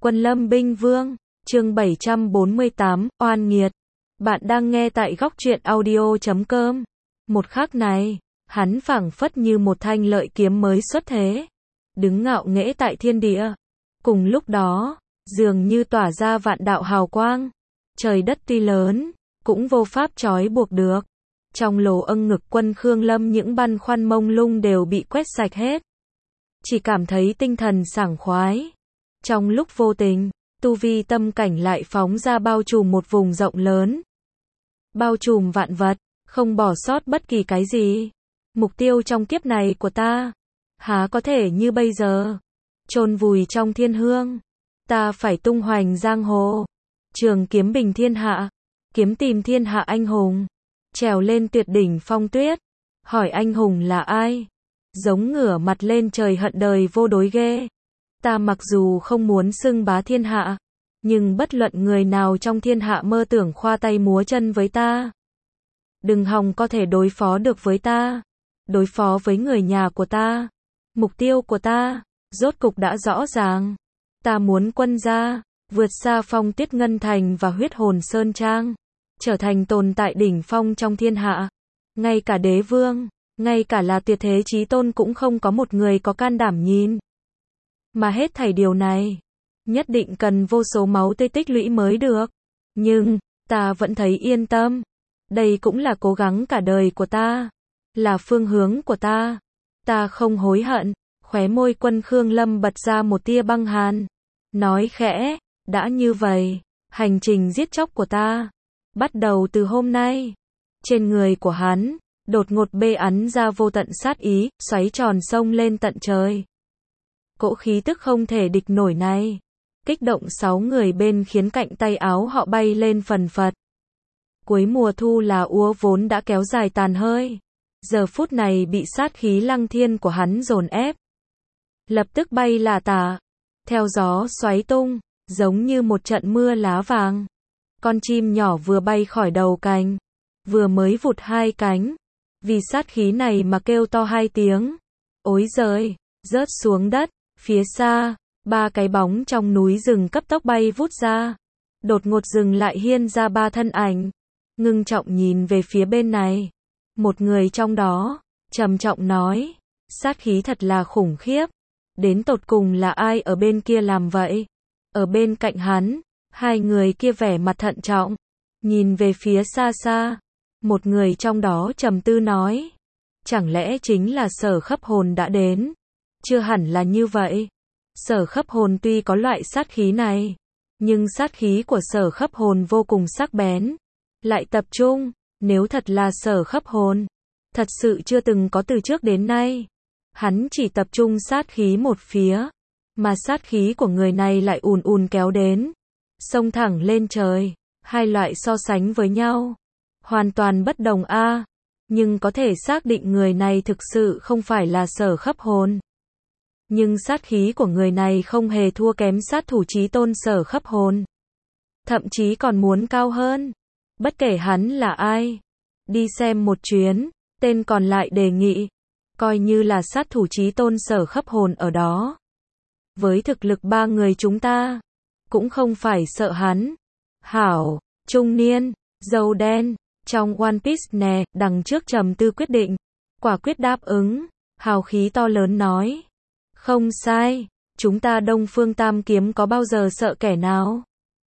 Quân Lâm Binh Vương, chương 748, oan nghiệt. Bạn đang nghe tại góc truyện audio.com. Một khắc này, hắn phảng phất như một thanh lợi kiếm mới xuất thế, đứng ngạo nghễ tại thiên địa. Cùng lúc đó, dường như tỏa ra vạn đạo hào quang. Trời đất tuy lớn, cũng vô pháp trói buộc được. Trong lồ âng ngực Quân Khương Lâm những băn khoăn mông lung đều bị quét sạch hết. Chỉ cảm thấy tinh thần sảng khoái. Trong lúc vô tình, tu vi tâm cảnh lại phóng ra bao trùm một vùng rộng lớn. Bao trùm vạn vật, không bỏ sót bất kỳ cái gì. Mục tiêu trong kiếp này của ta, há có thể như bây giờ, chôn vùi trong thiên hương. Ta phải tung hoành giang hồ, trường kiếm bình thiên hạ, kiếm tìm thiên hạ anh hùng, trèo lên tuyệt đỉnh phong tuyết. Hỏi anh hùng là ai? Giống ngửa mặt lên trời hận đời vô đối ghê. Ta mặc dù không muốn xưng bá thiên hạ, nhưng bất luận người nào trong thiên hạ mơ tưởng khoa tay múa chân với ta, đừng hòng có thể đối phó được với ta, đối phó với người nhà của ta. Mục tiêu của ta, rốt cục đã rõ ràng. Ta muốn quân gia, vượt xa Phong Tuyết Ngân Thành và Huyết Hồn Sơn Trang, trở thành tồn tại đỉnh phong trong thiên hạ. Ngay cả đế vương, ngay cả là tuyệt thế chí tôn cũng không có một người có can đảm nhìn. Mà hết thảy điều này, nhất định cần vô số máu tươi tích lũy mới được. Nhưng, ta vẫn thấy yên tâm. Đây cũng là cố gắng cả đời của ta, là phương hướng của ta. Ta không hối hận. Khóe môi Quân Khương Lâm bật ra một tia băng hàn, nói khẽ, đã như vậy, hành trình giết chóc của ta, bắt đầu từ hôm nay. Trên người của hắn, đột ngột bê ắn ra vô tận sát ý, xoáy tròn sông lên tận trời. Cỗ khí tức không thể địch nổi này, kích động 6 người bên khiến cạnh tay áo họ bay lên phần phật. Cuối mùa thu là úa vốn đã kéo dài tàn hơi, giờ phút này bị sát khí lăng thiên của hắn dồn ép, lập tức bay là tả, theo gió xoáy tung, giống như một trận mưa lá vàng. Con chim nhỏ vừa bay khỏi đầu cành, vừa mới vụt 2 cánh, vì sát khí này mà kêu to 2 tiếng. Ối giời, rớt xuống đất. Phía xa, 3 cái bóng trong núi rừng cấp tốc bay vút ra. Đột ngột dừng lại hiên ra 3 thân ảnh, ngưng trọng nhìn về phía bên này. Một người trong đó, trầm trọng nói, sát khí thật là khủng khiếp. Đến tột cùng là ai ở bên kia làm vậy? Ở bên cạnh hắn, 2 người kia vẻ mặt thận trọng, nhìn về phía xa xa. Một người trong đó trầm tư nói, chẳng lẽ chính là Sở Khấp Hồn đã đến? Chưa hẳn là như vậy. Sở Khấp Hồn tuy có loại sát khí này, nhưng sát khí của Sở Khấp Hồn vô cùng sắc bén, lại tập trung. Nếu thật là Sở Khấp Hồn, thật sự chưa từng có từ trước đến nay. Hắn chỉ tập trung sát khí một phía, mà sát khí của người này lại ùn ùn kéo đến, xông thẳng lên trời. Hai loại so sánh với nhau, hoàn toàn bất đồng a. Nhưng có thể xác định người này thực sự không phải là Sở Khấp Hồn. Nhưng sát khí của người này không hề thua kém sát thủ chí tôn Sở Khấp Hồn, thậm chí còn muốn cao hơn. Bất kể hắn là ai, đi xem một chuyến. Tên còn lại đề nghị, coi như là sát thủ chí tôn Sở Khấp Hồn ở đó, với thực lực 3 người chúng ta, cũng không phải sợ hắn. Hảo, trung niên, dâu đen, trong One Piece nè, đằng trước trầm tư quyết định, quả quyết đáp ứng, hào khí to lớn nói, không sai, chúng ta Đông Phương Tam Kiếm có bao giờ sợ kẻ nào?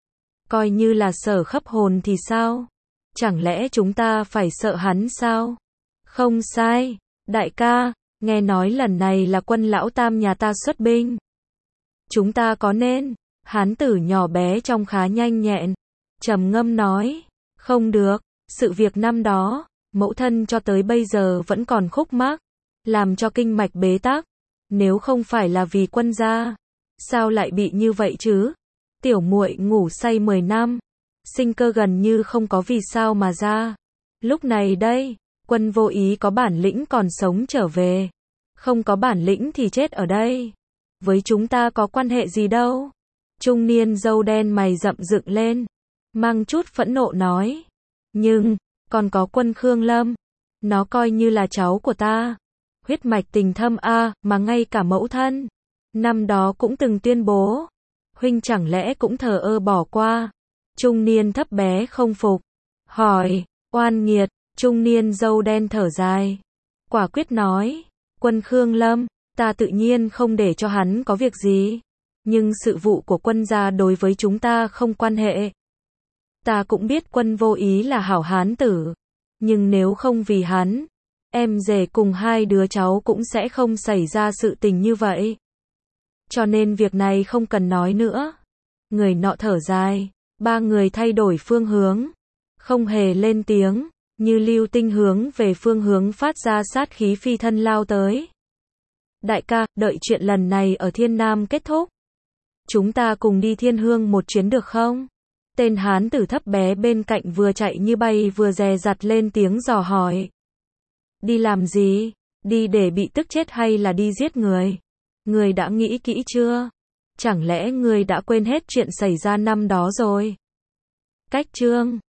Coi như là Sở Khấp Hồn thì sao? Chẳng lẽ chúng ta phải sợ hắn sao? Không sai, đại ca, nghe nói lần này là Quân lão tam nhà ta xuất binh. Chúng ta có nên? Hán tử nhỏ bé trông khá nhanh nhẹn, trầm ngâm nói, không được, sự việc năm đó, mẫu thân cho tới bây giờ vẫn còn khúc mắc, làm cho kinh mạch bế tắc. Nếu không phải là vì quân gia, sao lại bị như vậy chứ? Tiểu muội ngủ say 10 năm, sinh cơ gần như không có vì sao mà ra. Lúc này đây, Quân vô ý có bản lĩnh còn sống trở về, không có bản lĩnh thì chết ở đây. Với chúng ta có quan hệ gì đâu? Trung niên dâu đen mày rậm dựng lên, mang chút phẫn nộ nói. Nhưng, còn có Quân Khương Lâm, nó coi như là cháu của ta. Huyết mạch tình thâm a, mà ngay cả mẫu thân năm đó cũng từng tuyên bố, huynh chẳng lẽ cũng thờ ơ bỏ qua? Trung niên thấp bé không phục, hỏi, oan nghiệt, trung niên râu đen thở dài, quả quyết nói, quân Khương Lâm, ta tự nhiên không để cho hắn có việc gì, nhưng sự vụ của quân gia đối với chúng ta không quan hệ. Ta cũng biết quân vô ý là hảo hán tử, nhưng nếu không vì hắn, em rể cùng hai đứa cháu cũng sẽ không xảy ra sự tình như vậy. Cho nên việc này không cần nói nữa. Người nọ thở dài, ba người thay đổi phương hướng, không hề lên tiếng, như lưu tinh hướng về phương hướng phát ra sát khí phi thân lao tới. Đại ca, đợi chuyện lần này ở Thiên Nam kết thúc, chúng ta cùng đi Thiên Hương một chuyến được không? Tên hán tử thấp bé bên cạnh vừa chạy như bay vừa dè dặt lên tiếng dò hỏi. Đi làm gì? Đi để bị tức chết hay là đi giết người? Người đã nghĩ kỹ chưa? Chẳng lẽ người đã quên hết chuyện xảy ra năm đó rồi? Cách chương